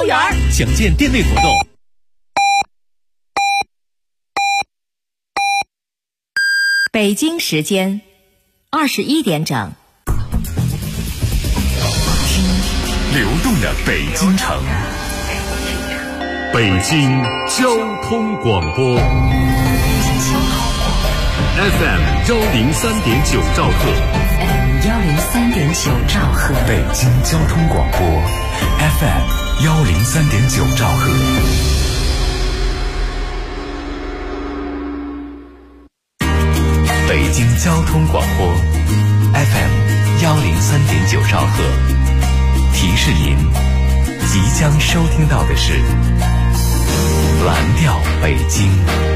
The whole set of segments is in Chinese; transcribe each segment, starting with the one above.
公园。 详见店内活动。 北京时间21点整。 流动的北京城，北京交通广播 FM 103.9兆赫 103.9兆赫， 北京交通广播 FM 103.9兆赫。北京交通广播 FM 103.9兆赫。提示您，即将收听到的是蓝调北京。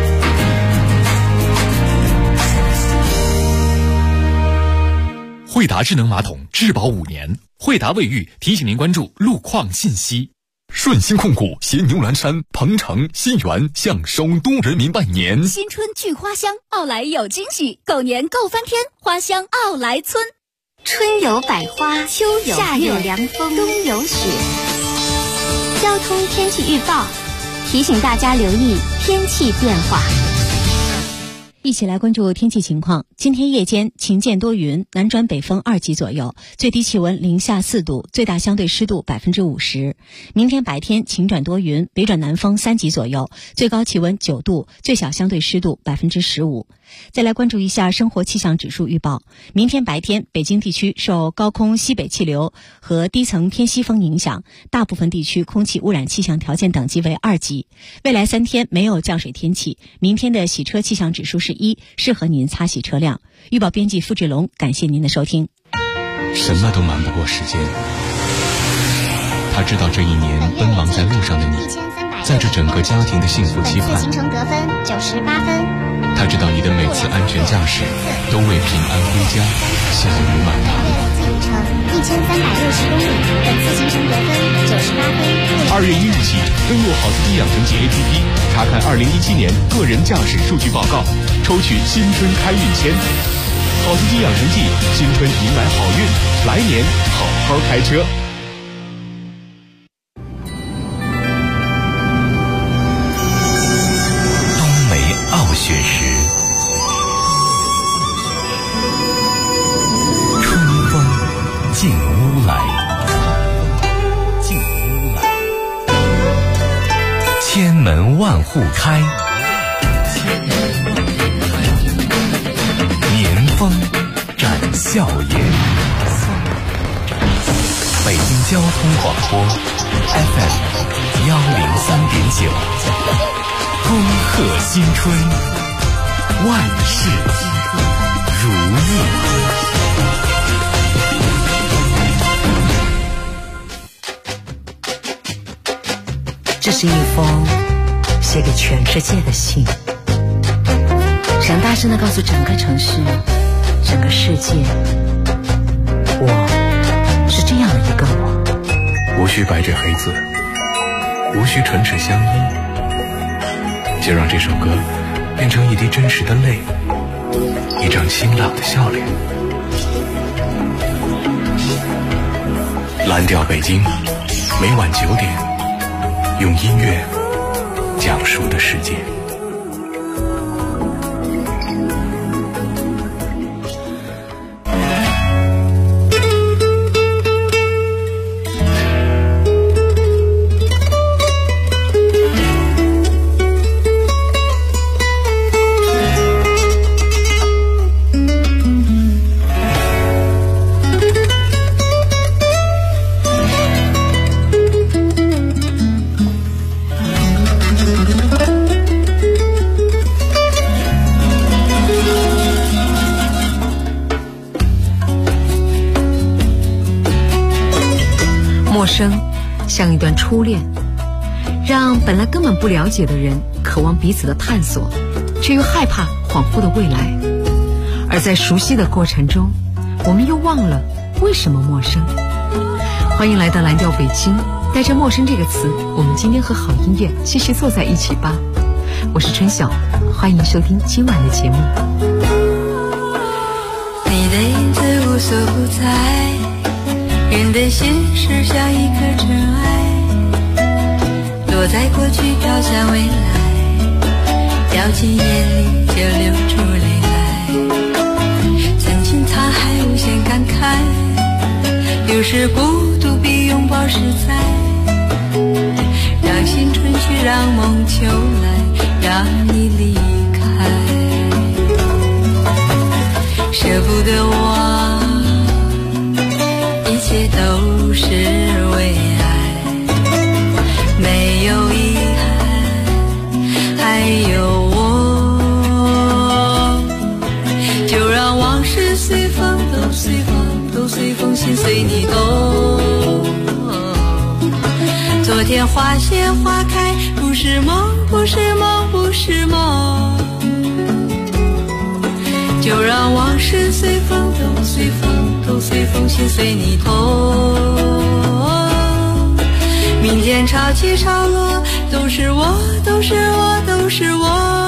惠达智能马桶质保5年，惠达卫浴提醒您关注路况信息。 顺鑫控股携牛栏山、鹏城、新源向首都人民拜年。 新春聚花香，奥莱有惊喜，狗年够翻天，花香奥莱村。 春有百花，秋有夏有凉风，冬有雪。交通天气预报提醒大家留意天气变化。 一起来关注天气情况。今天夜间晴间多云，南转北风2级左右，最低气温零下4度，最大相对湿度50%。明天白天晴转多云，北转南风3级左右，最高气温9度，最小相对湿度15%。再来关注一下生活气象指数预报。明天白天，北京地区受高空西北气流和低层偏西风影响，大部分地区空气污染气象条件等级为2级。未来3天没有降水天气，明天的洗车气象指数是1，适合您擦洗车辆。预报编辑付志龙，感谢您的收听。 什么都瞒不过时间，他知道这一年奔忙在路上的你，载着整个家庭的幸福期盼。 行程得分98分。 他知道你的每次安全驾驶都为平安归家笑语满堂。 里程1360公里，本次行程得分98分。 2月1日起，登录好司机养成记 APP， 查看2017年个人驾驶数据报告，抽取新春开运签。好司机养成记，新春迎来好运，来年好好开车。 雪时，春风进屋来，千门万户开，年风展笑颜。北京交通广播 FM 103.9，恭贺新春，万事如意。 这是一封写给全世界的信，想大声地告诉整个城市、整个世界，我是这样的一个我。 无需白纸黑字，无需唇齿相依，就让这首歌变成一滴真实的泪，一张清朗的笑脸。蓝调北京，每晚9点，用音乐讲述的世界。 陌生像一段初恋，让本来根本不了解的人渴望彼此的探索，却又害怕恍惚的未来。而在熟悉的过程中，我们又忘了为什么陌生。欢迎来到蓝调北京，带着陌生这个词，我们今天和好音乐继续坐在一起吧。我是春晓，欢迎收听今晚的节目。 你的影子无所不在，人的心事像一颗尘埃， 落在过去飘向未来，掉进眼里就流出泪来。曾经沧海无限感慨，有时孤独比拥抱实在。让新春去，让梦秋来，让你离开。舍不得忘，一切都是为爱，没有遗憾，还有我。就让往事随风，都随风，都随风，心随你动。昨天花谢花开，不是梦，不是梦，不是梦。就让往事随风，都随风，都随风，心随你动。明天潮起潮落，都是我，都是我，都是我。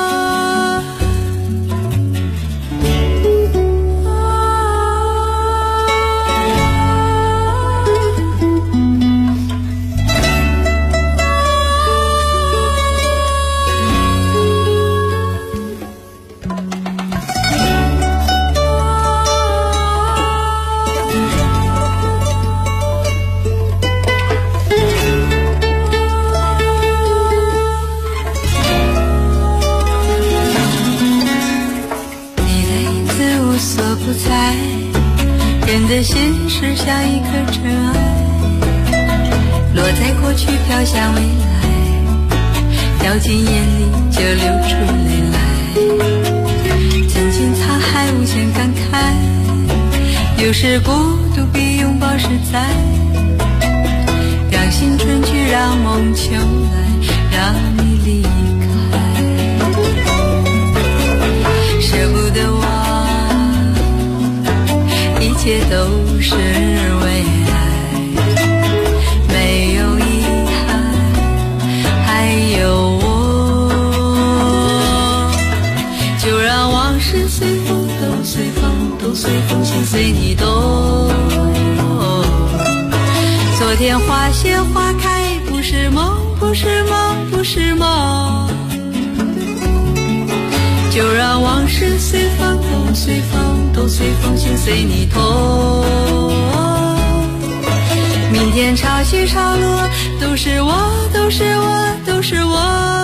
人的心事像一颗尘埃，落在过去飘向未来，掉进眼里就流出泪来。曾经沧海无限感慨，有时孤独比拥抱实在。让新春去，让梦秋来，让你离开。舍不得忘，一切都是为爱，没有遗憾，还有我。就让往事随风，都随风，都随风，心随你动。昨天花谢花开，不是梦，不是梦，不是梦。就让往事随风，都随风，都随风，心随你动。明天潮起潮落，都是我，都是我，都是我。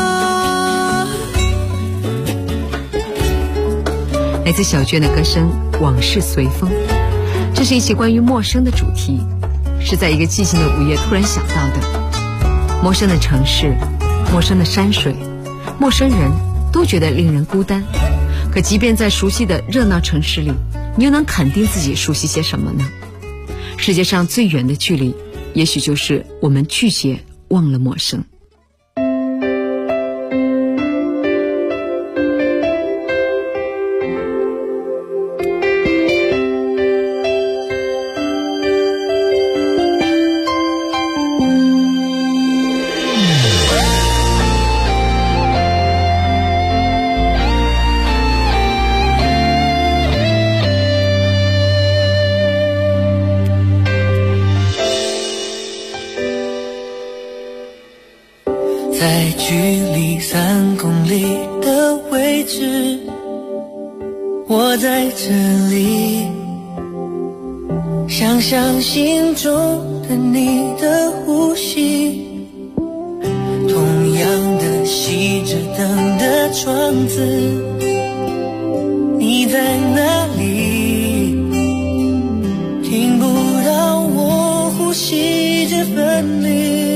来自小娟的歌声《往事随风》，这是一期关于陌生的主题，是在一个寂静的午夜突然想到的。陌生的城市，陌生的山水，陌生人都觉得令人孤单。可即便在熟悉的热闹城市里，你又能肯定自己熟悉些什么呢？世界上最远的距离，也许就是我们拒绝忘了陌生。 在距离3公里的位置，我在这里，想象心中的你的呼吸，同样的熄着灯的窗子，你在哪里？听不到我呼吸着分离。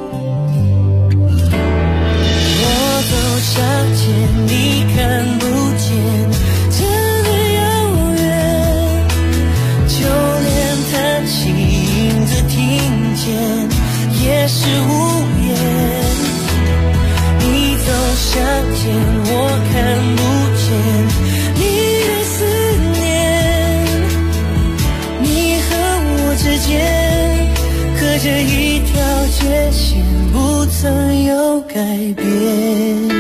想见你看不见，真的遥远，就连叹息影子听见也是无言。你走向前，我看不见你的思念，你和我之间隔着一条界线，不曾有改变。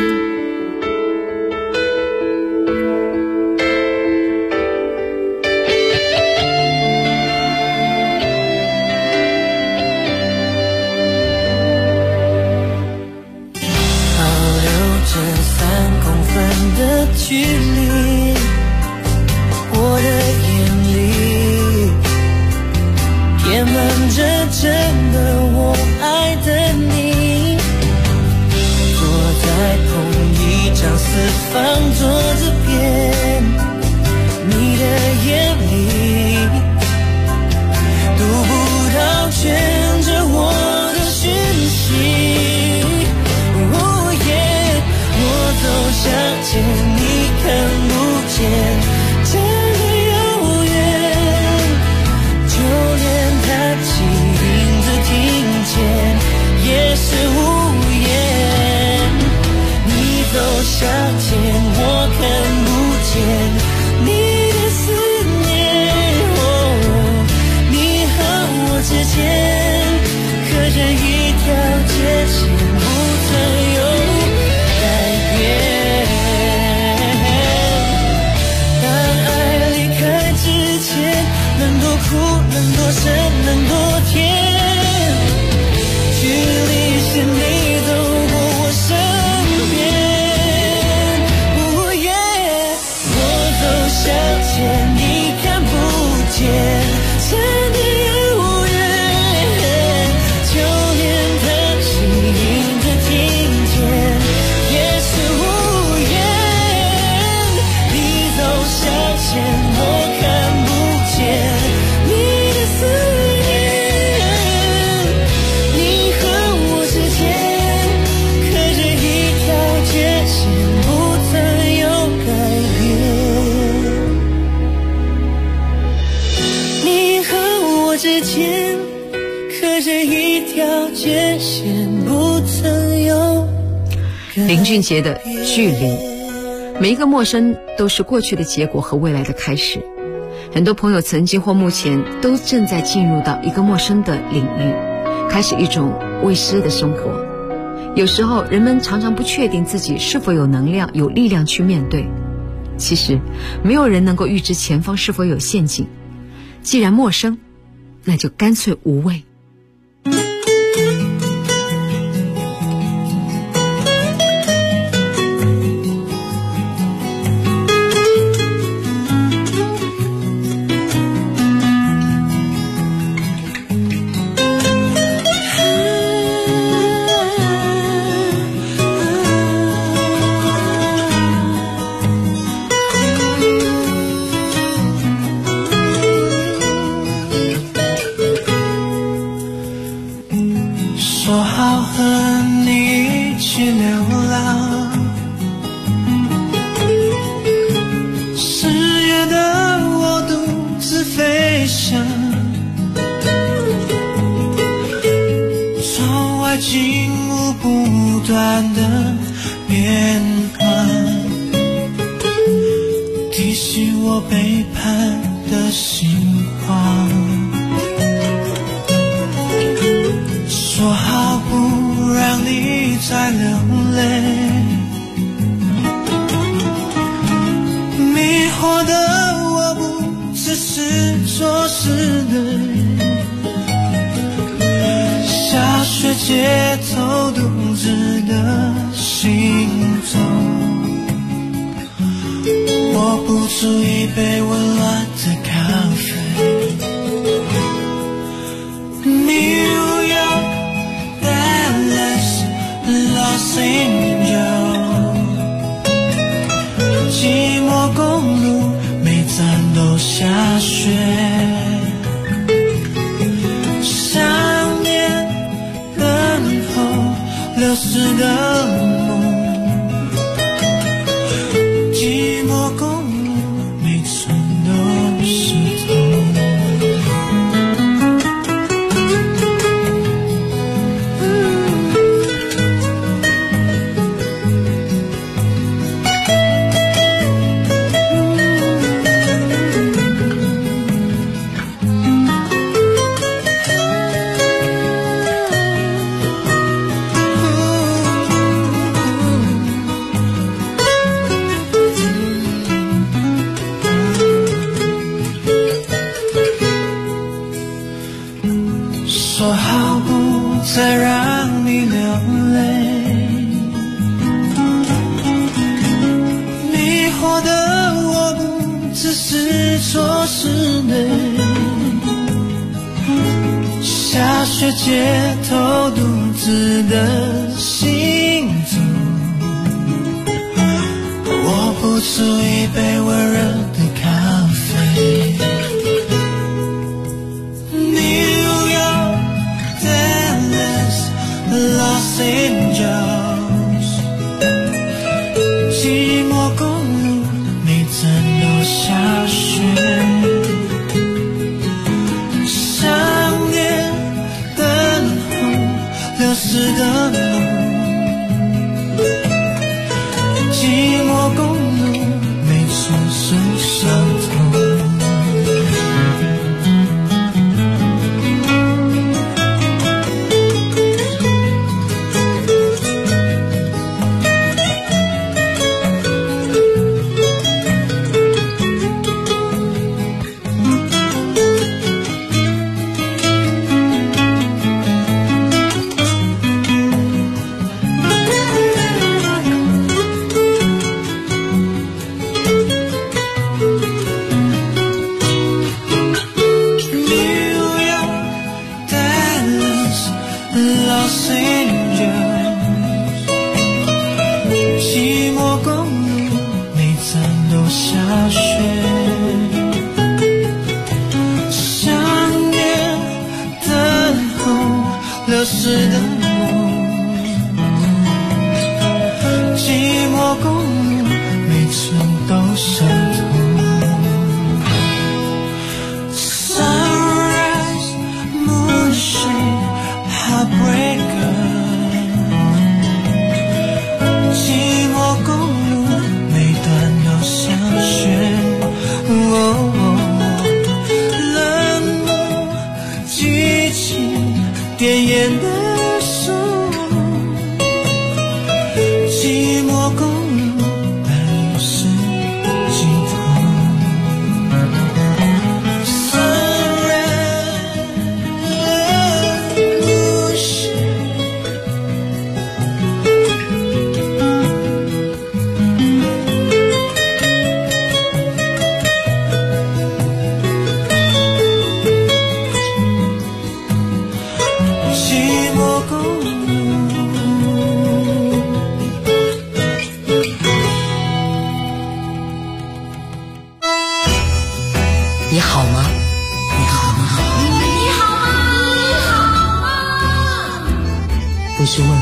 林俊杰的距离，每一个陌生都是过去的结果和未来的开始。很多朋友曾经或目前都正在进入到一个陌生的领域，开始一种未知的生活。有时候人们常常不确定自己是否有能量有力量去面对。其实没有人能够预知前方是否有陷阱，既然陌生，那就干脆无畏。 说好和你一起流浪，10月的我独自飞翔，窗外景物不断的变换，提醒我背叛的心慌。说好不让你再流泪，迷惑的我不只是做事对，下雪街头独自的行走，握不住一杯温暖的咖啡。Los Angeles， 寂寞公路每站都下雪，想念等候流逝的梦，寂寞公路每寸都是痛。说好不再让你流泪，迷惑的我不只是错失对，下雪街头独自的行走，握不住一杯温热的咖啡。Los Angeles， 寂寞公路每站都下雪，想念等候流逝的梦，寂寞公路每处是伤痛。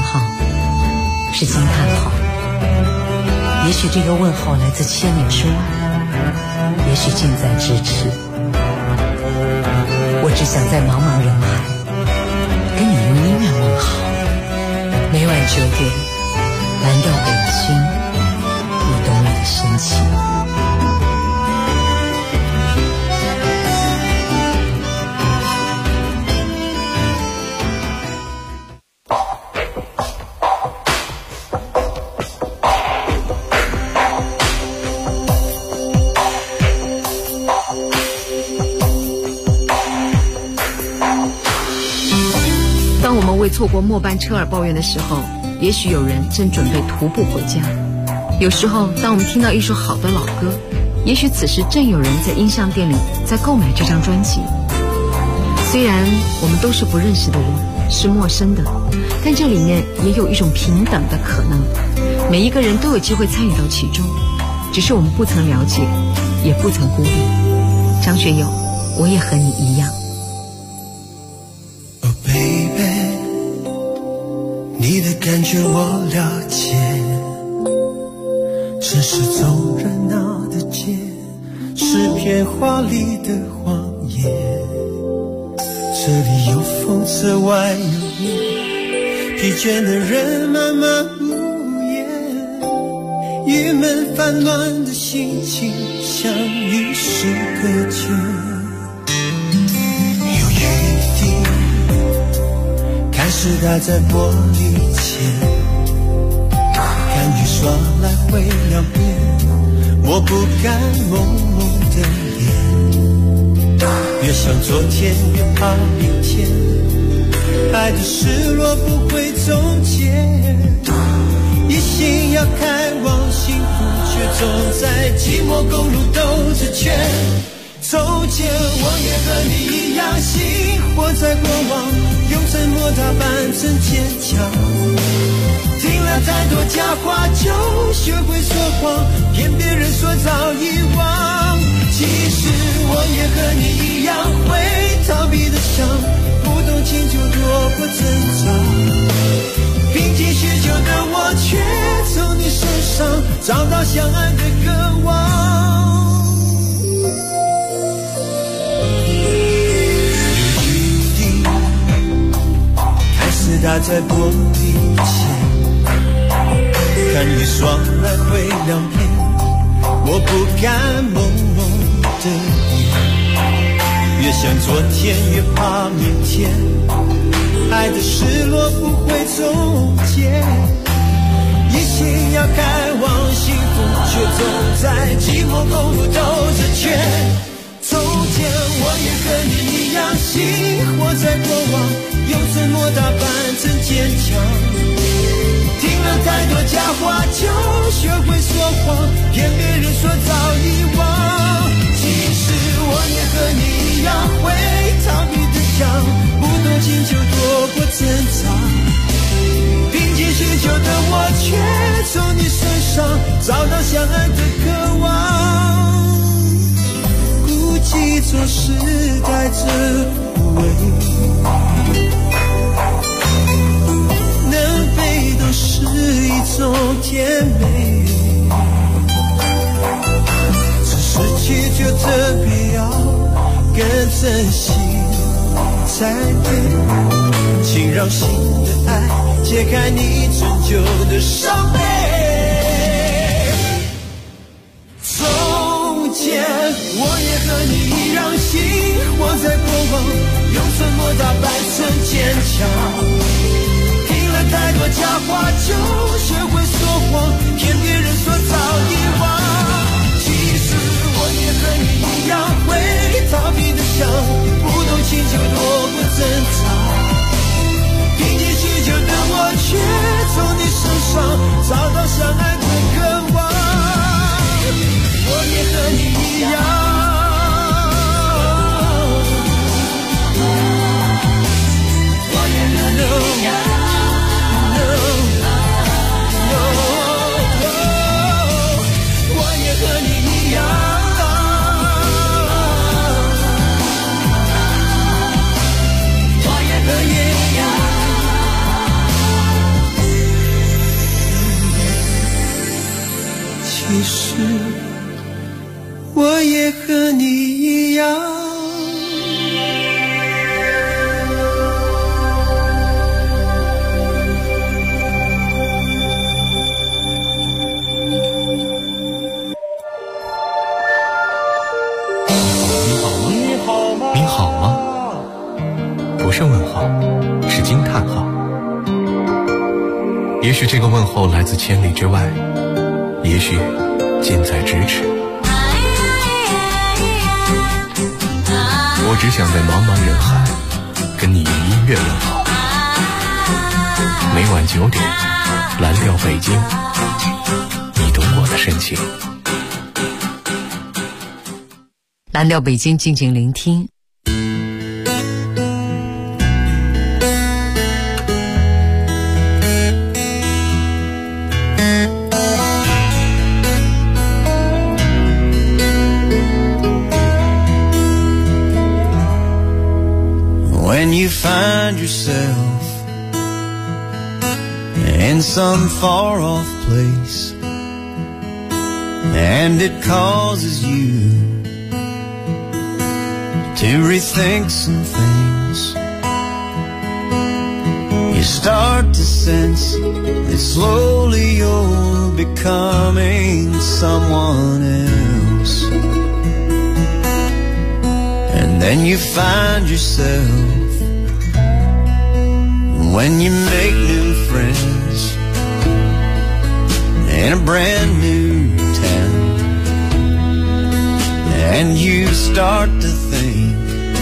号，是惊叹号。也许这个问号来自千里之外，也许近在咫尺。我只想在茫茫人海跟你用音乐问好。每晚9点，蓝调北京，你懂我的深情。当我们为错过末班车而抱怨的时候，也许有人正准备徒步回家。有时候当我们听到一首好的老歌，也许此时正有人在音像店里在购买这张专辑。虽然我们都是不认识的人，是陌生的，但这里面也有一种平等的可能，每一个人都有机会参与到其中，只是我们不曾了解，也不曾忽略。张学友，我也和你一样。 你的感觉我了解，城市走热闹的街，是片华丽的谎言。这里有风，此外有夜，疲倦的人慢慢无言，郁闷烦乱的心情像与世隔绝。是打在玻璃前，看雨刷来回两遍，我不敢朦胧的脸，越想昨天越怕明天，爱的失落不会终结，一心要开往幸福，却总在寂寞公路兜着圈。从前我也和你一样，心活在过往，用沉默打扮成坚强。听了太多假话，就学会说谎，骗别人说早遗忘。其实我也和你一样，会逃避的想，不动情就躲过挣扎。拼尽许久的我，却从你身上找到相爱的渴望。打在玻璃前，看雨霜来回两遍，我不敢朦胧的眼，越想昨天越怕明天，爱的失落不会终结，一心要开往幸福，却总在寂寞公路兜着圈。从前我也和你一样，心活在过往，用沉默打扮成坚强。听了太多假话，就学会说谎，骗别人说早遗忘。其实我也和你一样，会逃避的想，不动情就躲过挣扎。拼尽许久的我，却从你身上找到相爱的渴望。记错时带着无畏，能飞都是一种甜美，只失去就特别要更珍惜才对，请让新的爱解开你陈旧的伤悲。我也和你一样，心活在过往，用沉默打扮成坚强。听了太多假话，就学会说谎，骗别人说早遗忘。其实我也和你一样，会逃避的想，不动情就躲过挣扎。拼尽许久的我，却从你身上找到相爱的渴望。我也和你一样，我也和你一样。 其实我也和你一样。 您好吗？不是问号，是惊叹号。也许这个问候来自千里之外，也许近在咫尺。我只想在茫茫人海跟你用音乐问好。每晚9点，蓝调北京，你懂我的深情。 蓝调北京，静静聆听。 When you find yourself in some far-off place and it causes you to rethink some things, you start to sense that slowly you're becoming someone else. And then you find yourself when you make new friends in a brand new town, and you start to think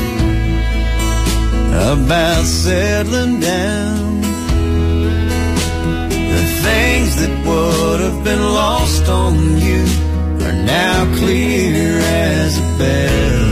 about settling down. The things that would have been lost on you are now clear as a bell.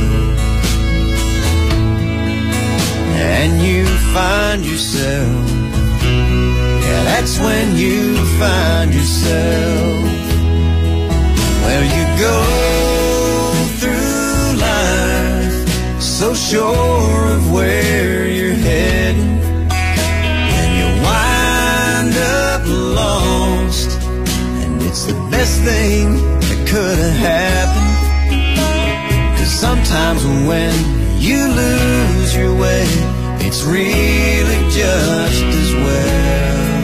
And you find yourself, yeah, that's when you find yourself. Well, you go through life so sure of where you're heading, and you wind up lost, and it's the best thing that could have happened. 'Cause sometimes when you lose your way, it's really just as well,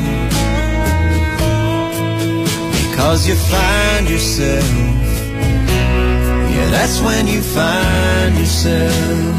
because you find yourself, yeah, that's when you find yourself.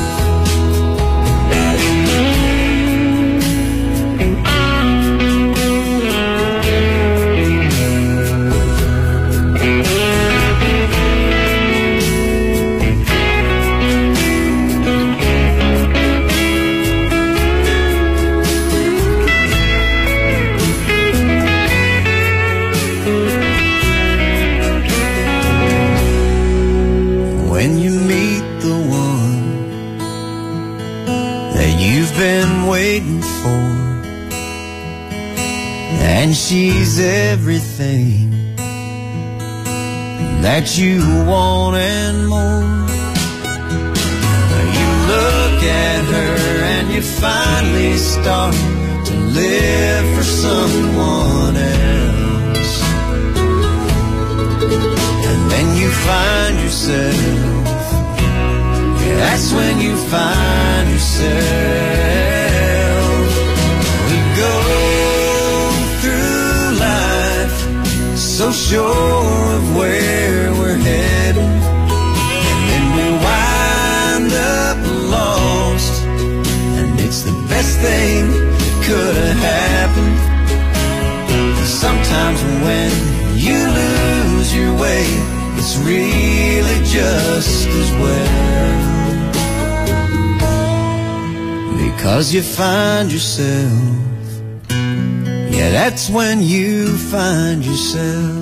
Been waiting for, and she's everything that you want and more. You look at her and you finally start to live for someone else, and then you find yourself, yeah, that's when you find yourself. We go through life so sure of where we're headed, and then we wind up lost, and it's the best thing that could have happened. Sometimes when you lose your way, it's really just as well, because you find yourself, yeah, that's when you find yourself.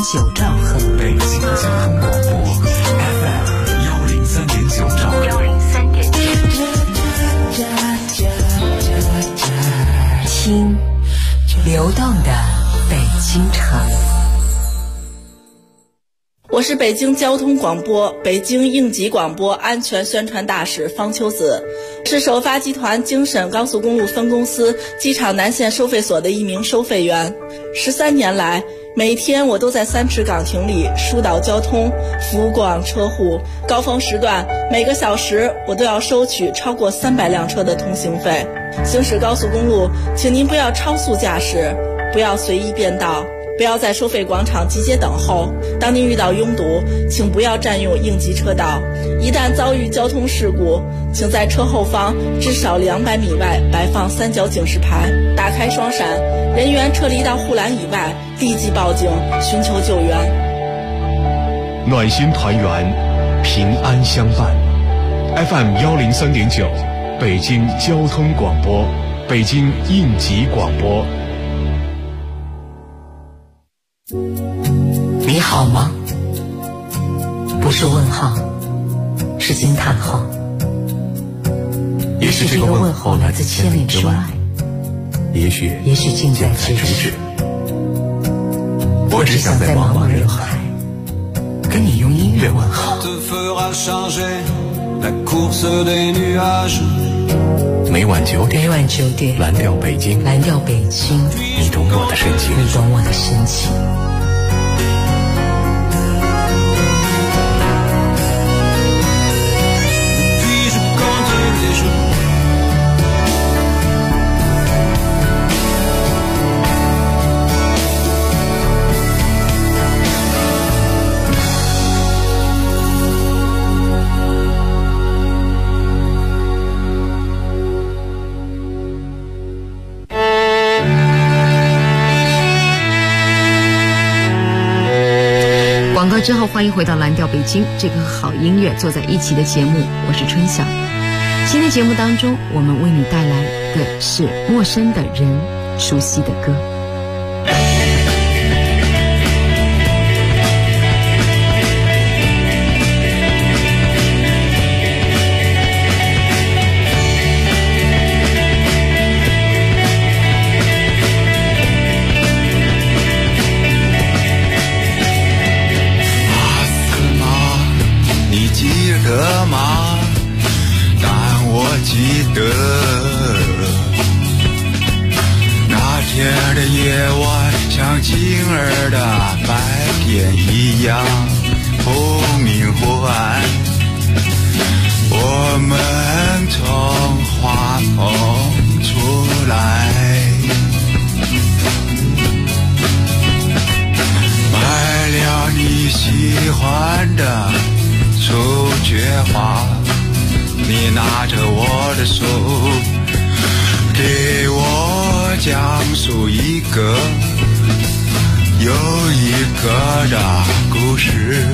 103.9兆赫， 北京交通广播 FM 103.9兆赫，103.9。 听流动的北京城。 我是北京交通广播北京应急广播安全宣传大使方秋子，是首发集团京沈高速公路分公司机场南线收费所的一名收费员。13年来，每天我都在3池岗亭里疏导交通，服务过往车户。高峰时段，每个小时我都要收取超过300辆车的通行费。行驶高速公路，请您不要超速驾驶，不要随意变道，不要在收费广场集结等候。当您遇到拥堵，请不要占用应急车道。一旦遭遇交通事故，请在车后方至少200米外摆放3角警示牌，打开双闪，人员撤离到护栏以外，立即报警寻求救援。 暖心团圆，平安相伴。FM 103.9，北京交通广播，北京应急广播。 你好吗？不是问号，是惊叹号。 也许这个问候来自千里之外，也许近在咫尺。我只想在茫茫人海跟你用音乐问候。每晚9点，蓝调北京，你懂我的深情。 广告之后，欢迎回到蓝调北京，这个好音乐坐在一起的节目，我是春晓。今天节目当中，我们为你带来的是陌生的人，熟悉的歌。 记得那天的夜晚像晴儿的白天一样忽明忽暗，我们从花棚出来，买了你喜欢的雏菊花，你拿着我的手，给我讲述一个又一个的故事。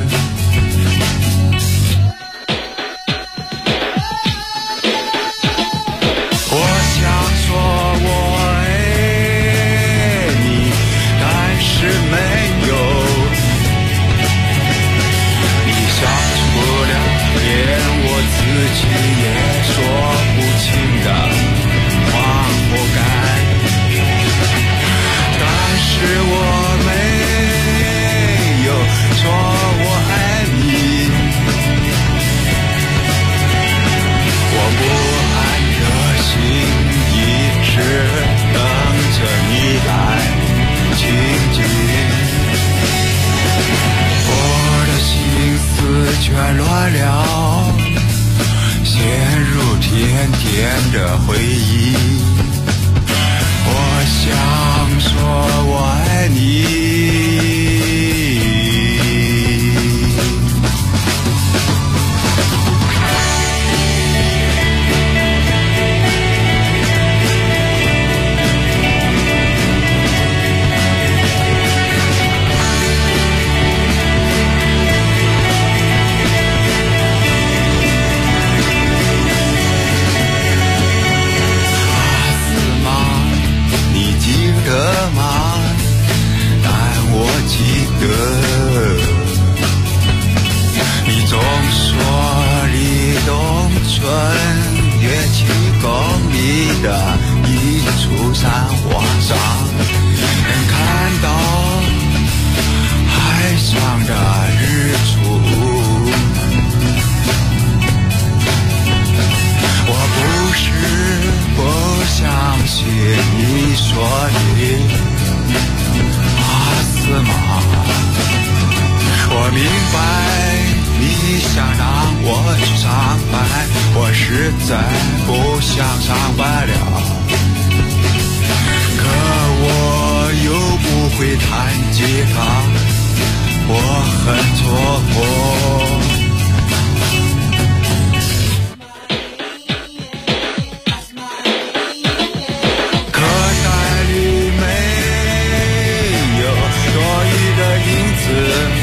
我想说我爱你，但是没有，你想出了连我自己也说不清的慌或感，但是我没有说我爱你，我不安的心一直等着你来亲近，我的心思全乱了，陷入甜甜的回忆，我想说我爱你。 的。你总说离冬春约7公里的一处山花上，能看到海上的日出。我不是不相信你说的阿斯玛，我明白你想让我去上班，我实在不想上班了，可我又不会弹吉他，我很错过。口袋里没有多余的银子，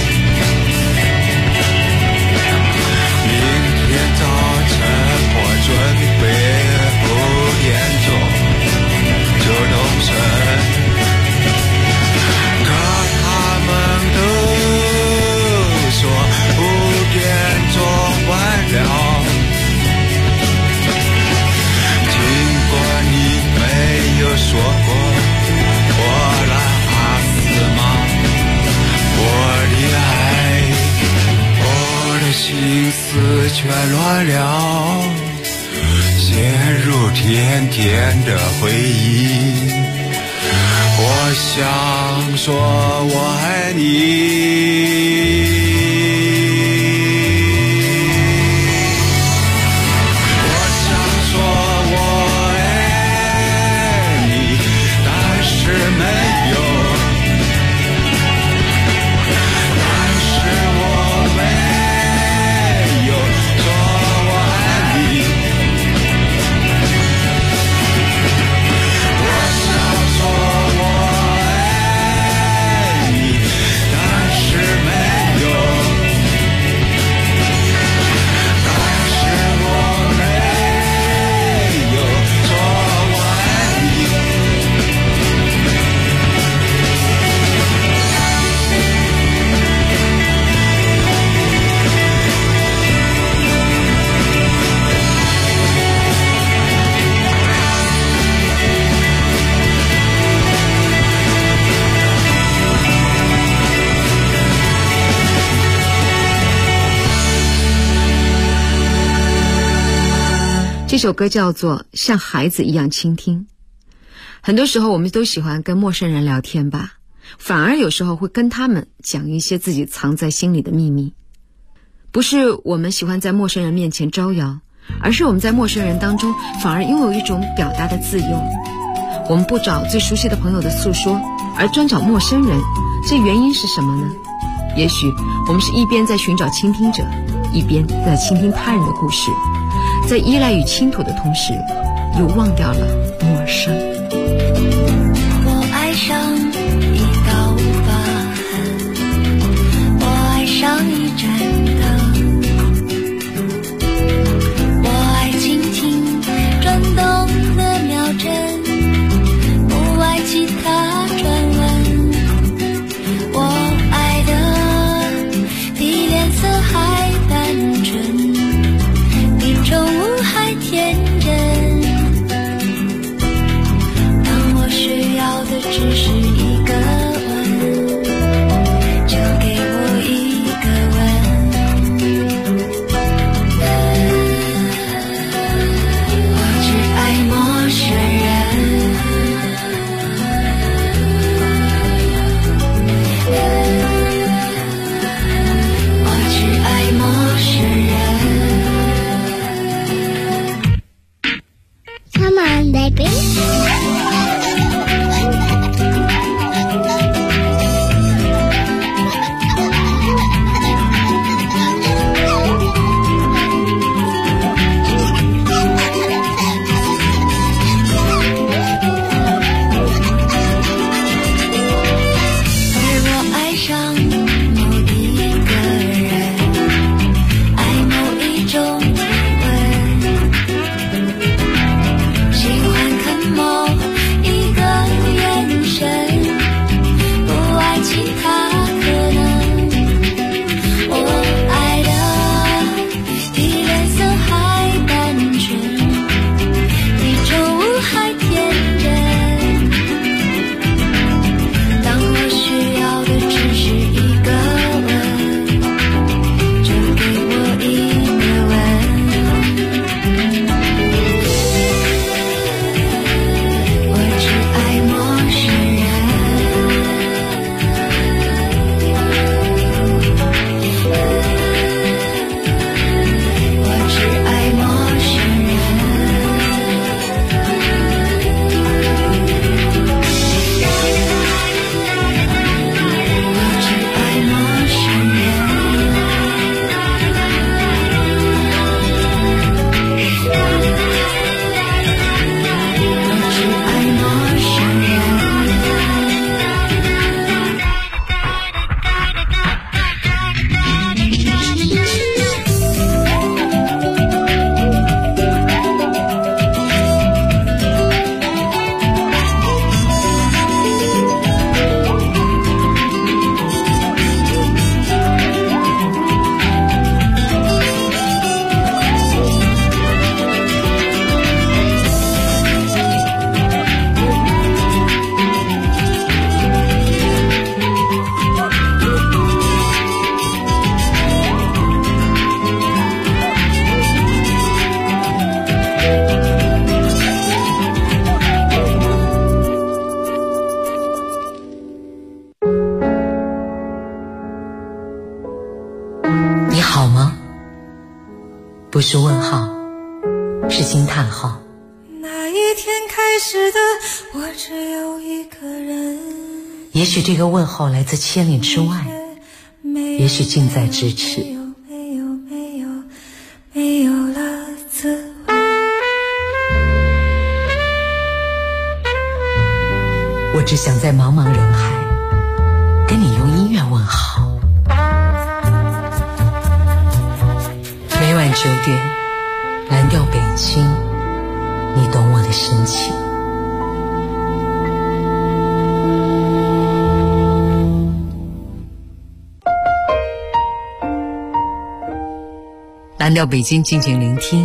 准备5点钟就动身，可他们都说5点钟完了。尽管你没有说过我来阿斯玛，我的爱，我的心思却乱了，陷入甜甜的回忆。我想说我爱你，我想说我爱你，但是没有，但是我没有说我爱你。 这首歌叫做《像孩子一样倾听》。很多时候我们都喜欢跟陌生人聊天吧，反而有时候会跟他们讲一些自己藏在心里的秘密。不是我们喜欢在陌生人面前招摇，而是我们在陌生人当中反而拥有一种表达的自由。我们不找最熟悉的朋友的诉说，而专找陌生人，这原因是什么呢？也许我们是一边在寻找倾听者，一边在倾听他人的故事，在依赖与倾吐的同时，又忘掉了陌生。 我爱上一道疤痕，我爱上一盏灯，我爱倾听转动的秒针，不爱其他传闻。我爱的比脸色还单纯，比宠物还天真。 是问号，是惊叹号。 那一天开始的我只有一个人， 也许这个问候来自千里之外，也许近在咫尺。 没有了滋味。 我只想在茫茫人海跟你用音乐问好。每晚9点，蓝调北京，你懂我的深情。蓝调北京，静静聆听。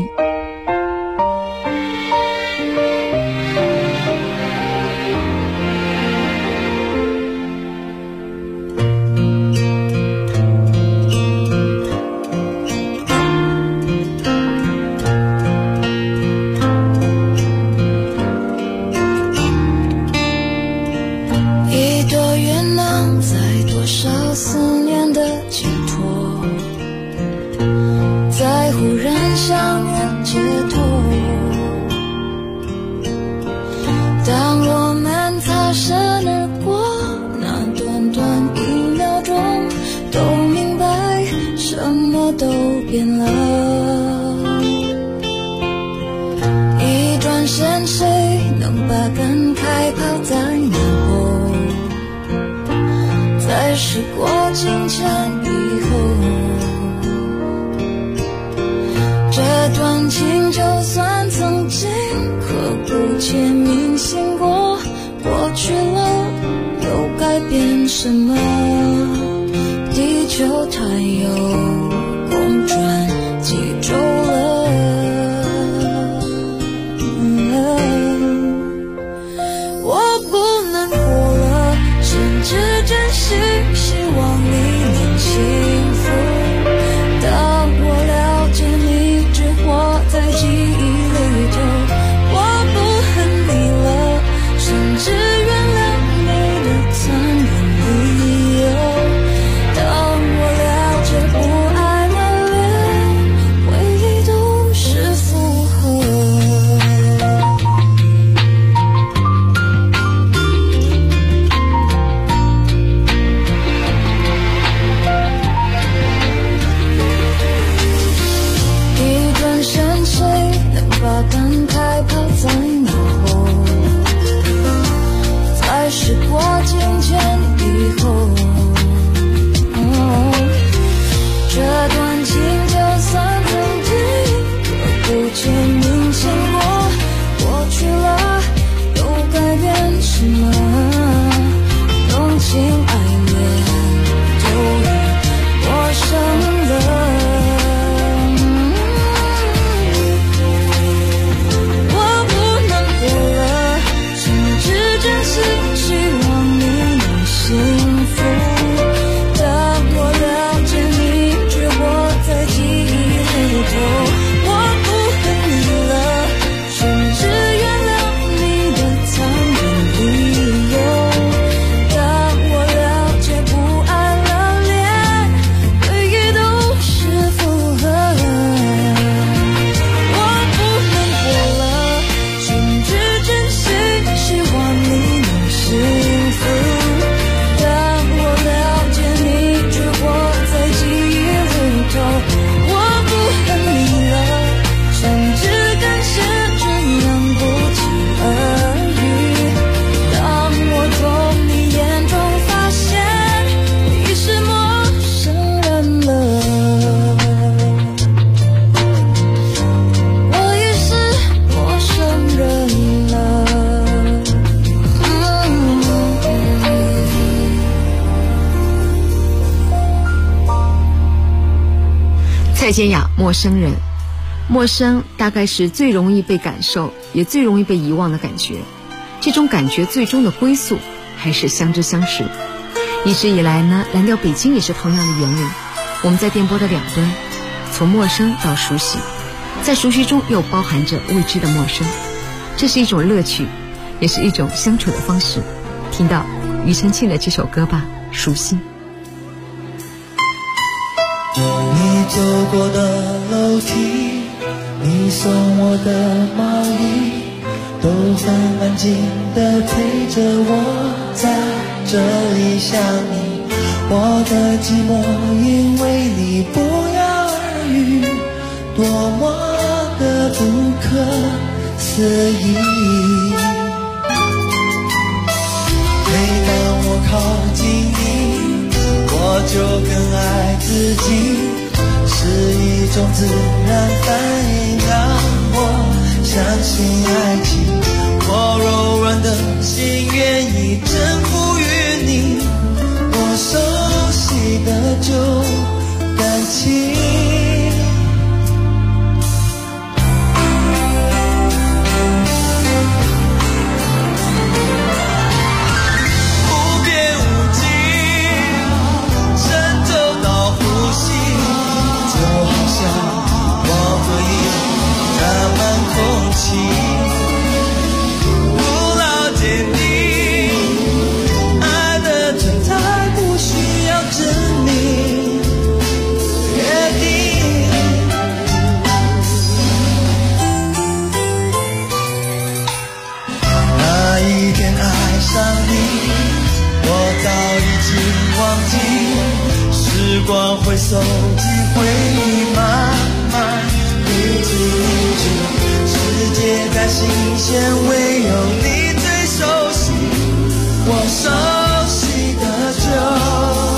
蔡健雅，陌生人。陌生大概是最容易被感受，也最容易被遗忘的感觉。这种感觉最终的归宿还是相知相识。一直以来呢，蓝调北京也是同样的原理。我们在电波的两端，从陌生到熟悉，在熟悉中又包含着未知的陌生。这是一种乐趣，也是一种相处的方式。听到庾澄庆的这首歌吧，熟悉。 你走过的楼梯， 你送我的毛衣都很安静地陪着我在这里想你，我的寂寞因为你不药而愈，多么的不可思议。每当我靠近你，我就更爱自己，是一种自然反应，让我相信爱情。我柔软的心愿意征服于你，我熟悉的旧感情。时光回首，机会慢慢堆积凝聚，世界再新鲜，唯有你最熟悉，我熟悉的酒。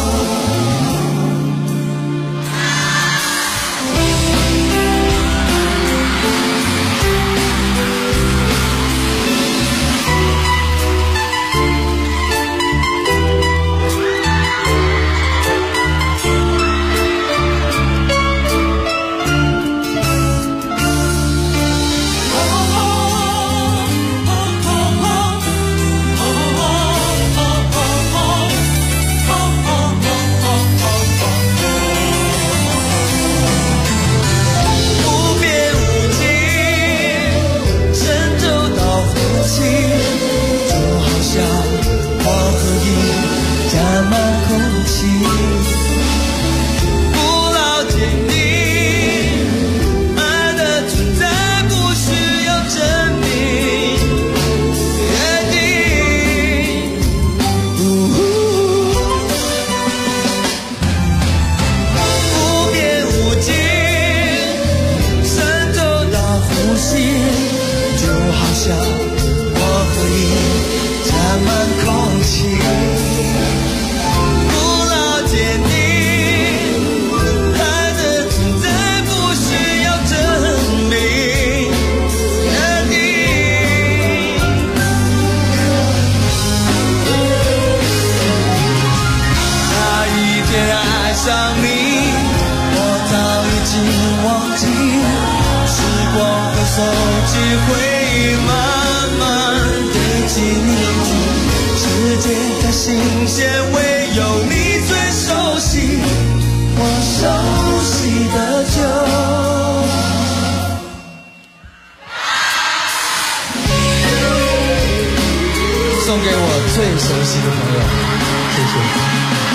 送给我最熟悉的朋友，谢谢。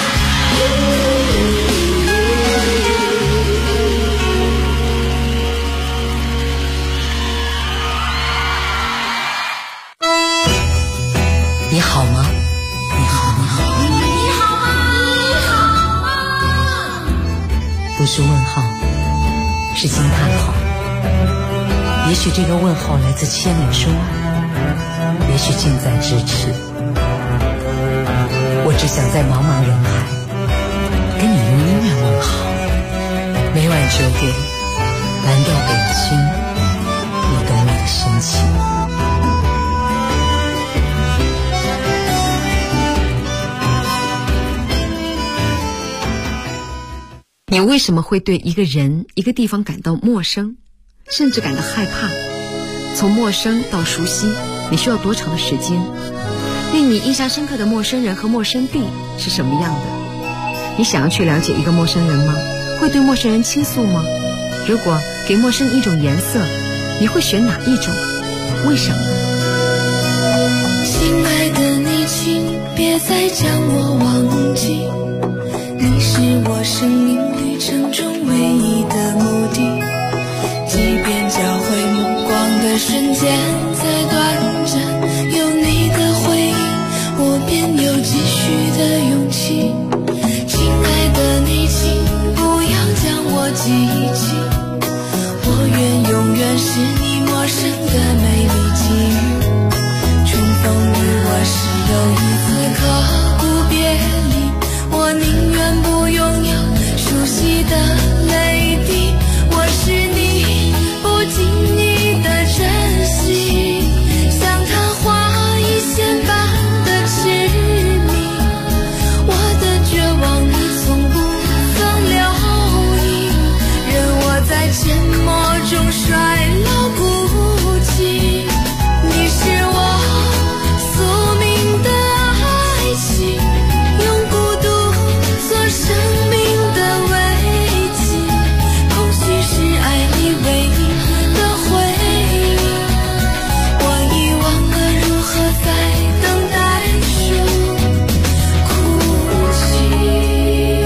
你好吗？你好，你好， 你好吗？你好吗？ 不是问号，是惊叹号。也许这个问号来自千里之外，也许近在咫尺。我只想在茫茫人海跟你用音乐问好，每晚9点，蓝调北京，你懂我的深情。你为什么会对一个人、一个地方感到陌生，甚至感到害怕？从陌生到熟悉，你需要多长的时间？令你印象深刻的陌生人和陌生地是什么样的？你想要去了解一个陌生人吗？会对陌生人倾诉吗？如果给陌生一种颜色，你会选哪一种？为什么？ 亲爱的你，请别再将我忘记，你是我生命旅程中唯一的目的。 即便交汇目光的瞬间再短暂，有你的回应，我便有继续的勇气。亲爱的你，请不要将我记起，我愿永远是你陌生的美丽际遇。重逢于我时又一次刻骨别离，我宁愿不拥有熟悉的泪滴，我是你不经意的珍惜，像昙花一现般的痴迷，我的绝望你从不曾留意，任我在沉默中衰老孤寂，你是我宿命的爱情，用孤独做生命的慰藉，空虚是爱你唯一的回应，我已忘了如何在等待中哭泣。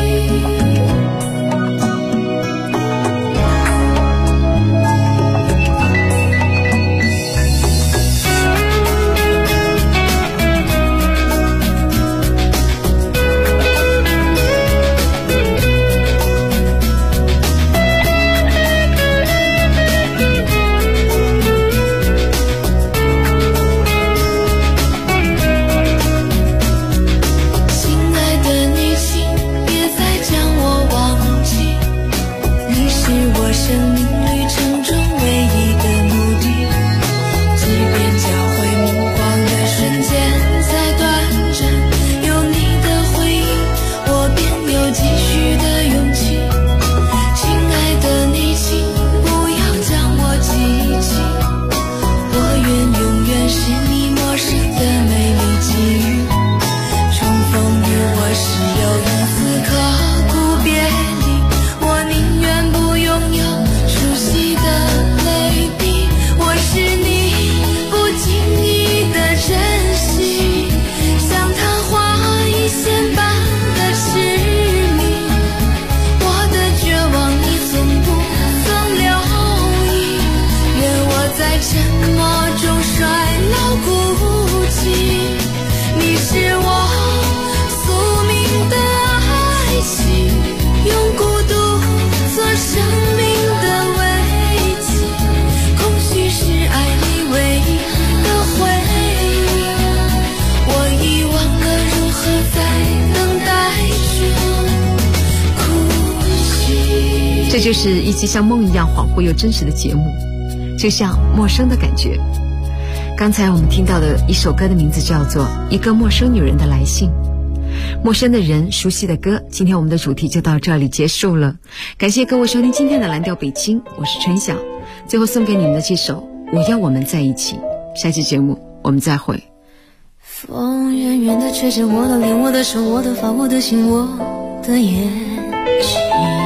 亲爱的你，请别再将我忘记，你是我生命旅程中唯一的目的。即便交汇目光的瞬间再短暂，有你的回应，我便有继续的勇气。亲爱的你，请不要将我记起，我愿永远是你陌生的美丽际遇。重逢于我时又一次刻骨别离，我宁愿不拥有熟悉的泪滴，我是你不经意的珍惜，像昙花一现般的痴迷，我的绝望你从不曾留意，愿我在沉默中衰老孤寂，你是我宿命的爱情，用孤独做生命的慰藉，空虚是爱你唯一的回应，我已忘了如何在等待中哭泣。 这就是一期像梦一样恍惚又真实的节目，就像陌生的感觉。刚才我们听到的一首歌的名字叫做《一个陌生女人的来信》，陌生的人，熟悉的歌。今天我们的主题就到这里结束了，感谢各位收听今天的蓝调北京，我是春晓。最后送给你们的这首《我要我们在一起》，下期节目我们再会。 风远远地吹着我的脸，我的手，我的发，我的心，我的眼睛，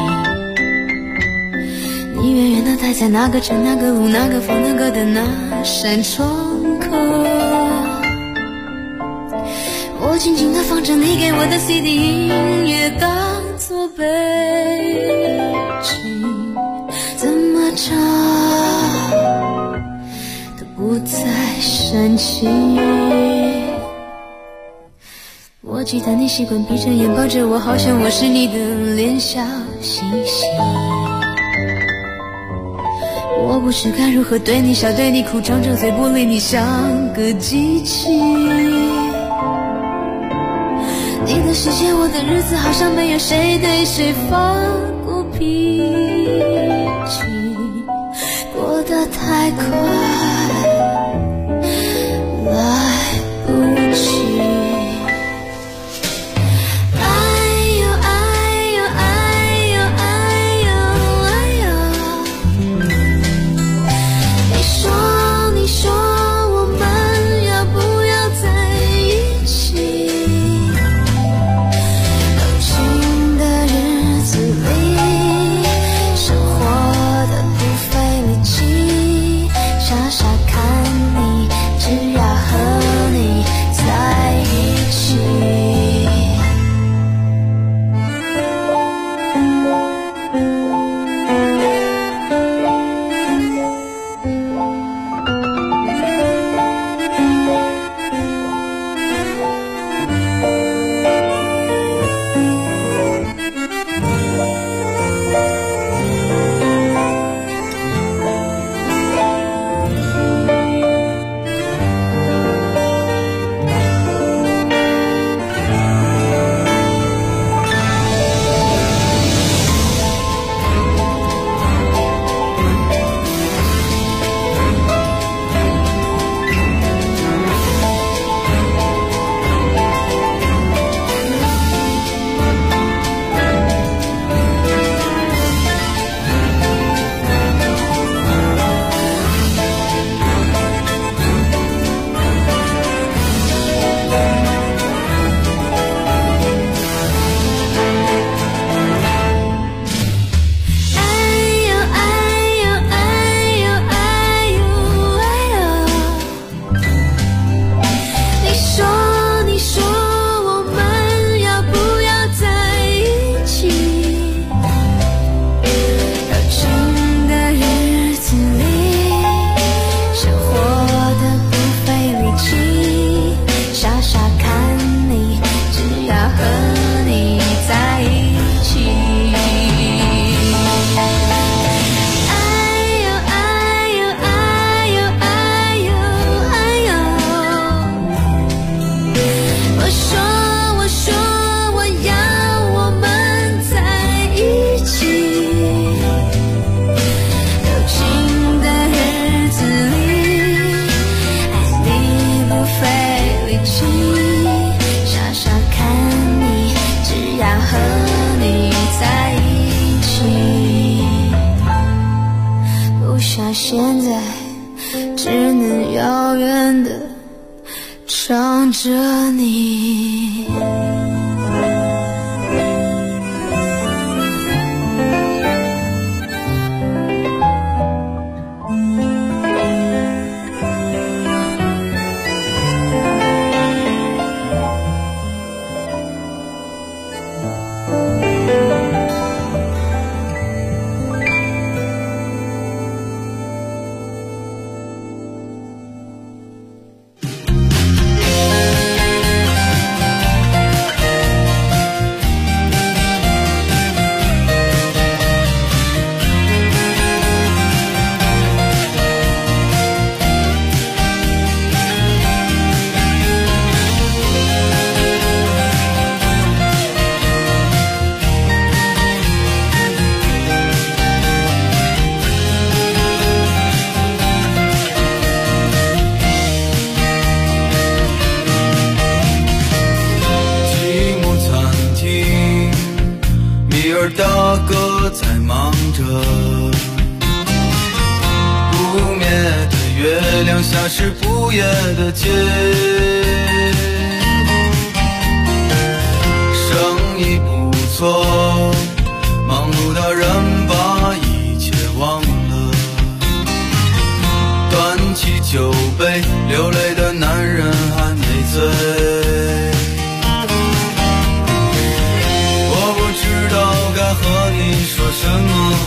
你远远地待在那个城，那个路，那个房，那个的那扇窗口，我静静地放着你给我的 CD 音乐当作背景，怎么唱都不再煽情。我记得你习惯闭着眼抱着我，好像我是你的脸小星星，我不知该如何对你笑对你哭，张着嘴不理你像个机器，你的世界我的日子好像没有谁对谁发过脾气，过得太快来不及。傻傻远的唱着你。 大哥在忙着，不灭的月亮下是不夜的街，生意不错，忙碌的人把一切忘了，端起酒杯，流泪的男人还没醉。我不知道该和你说什么，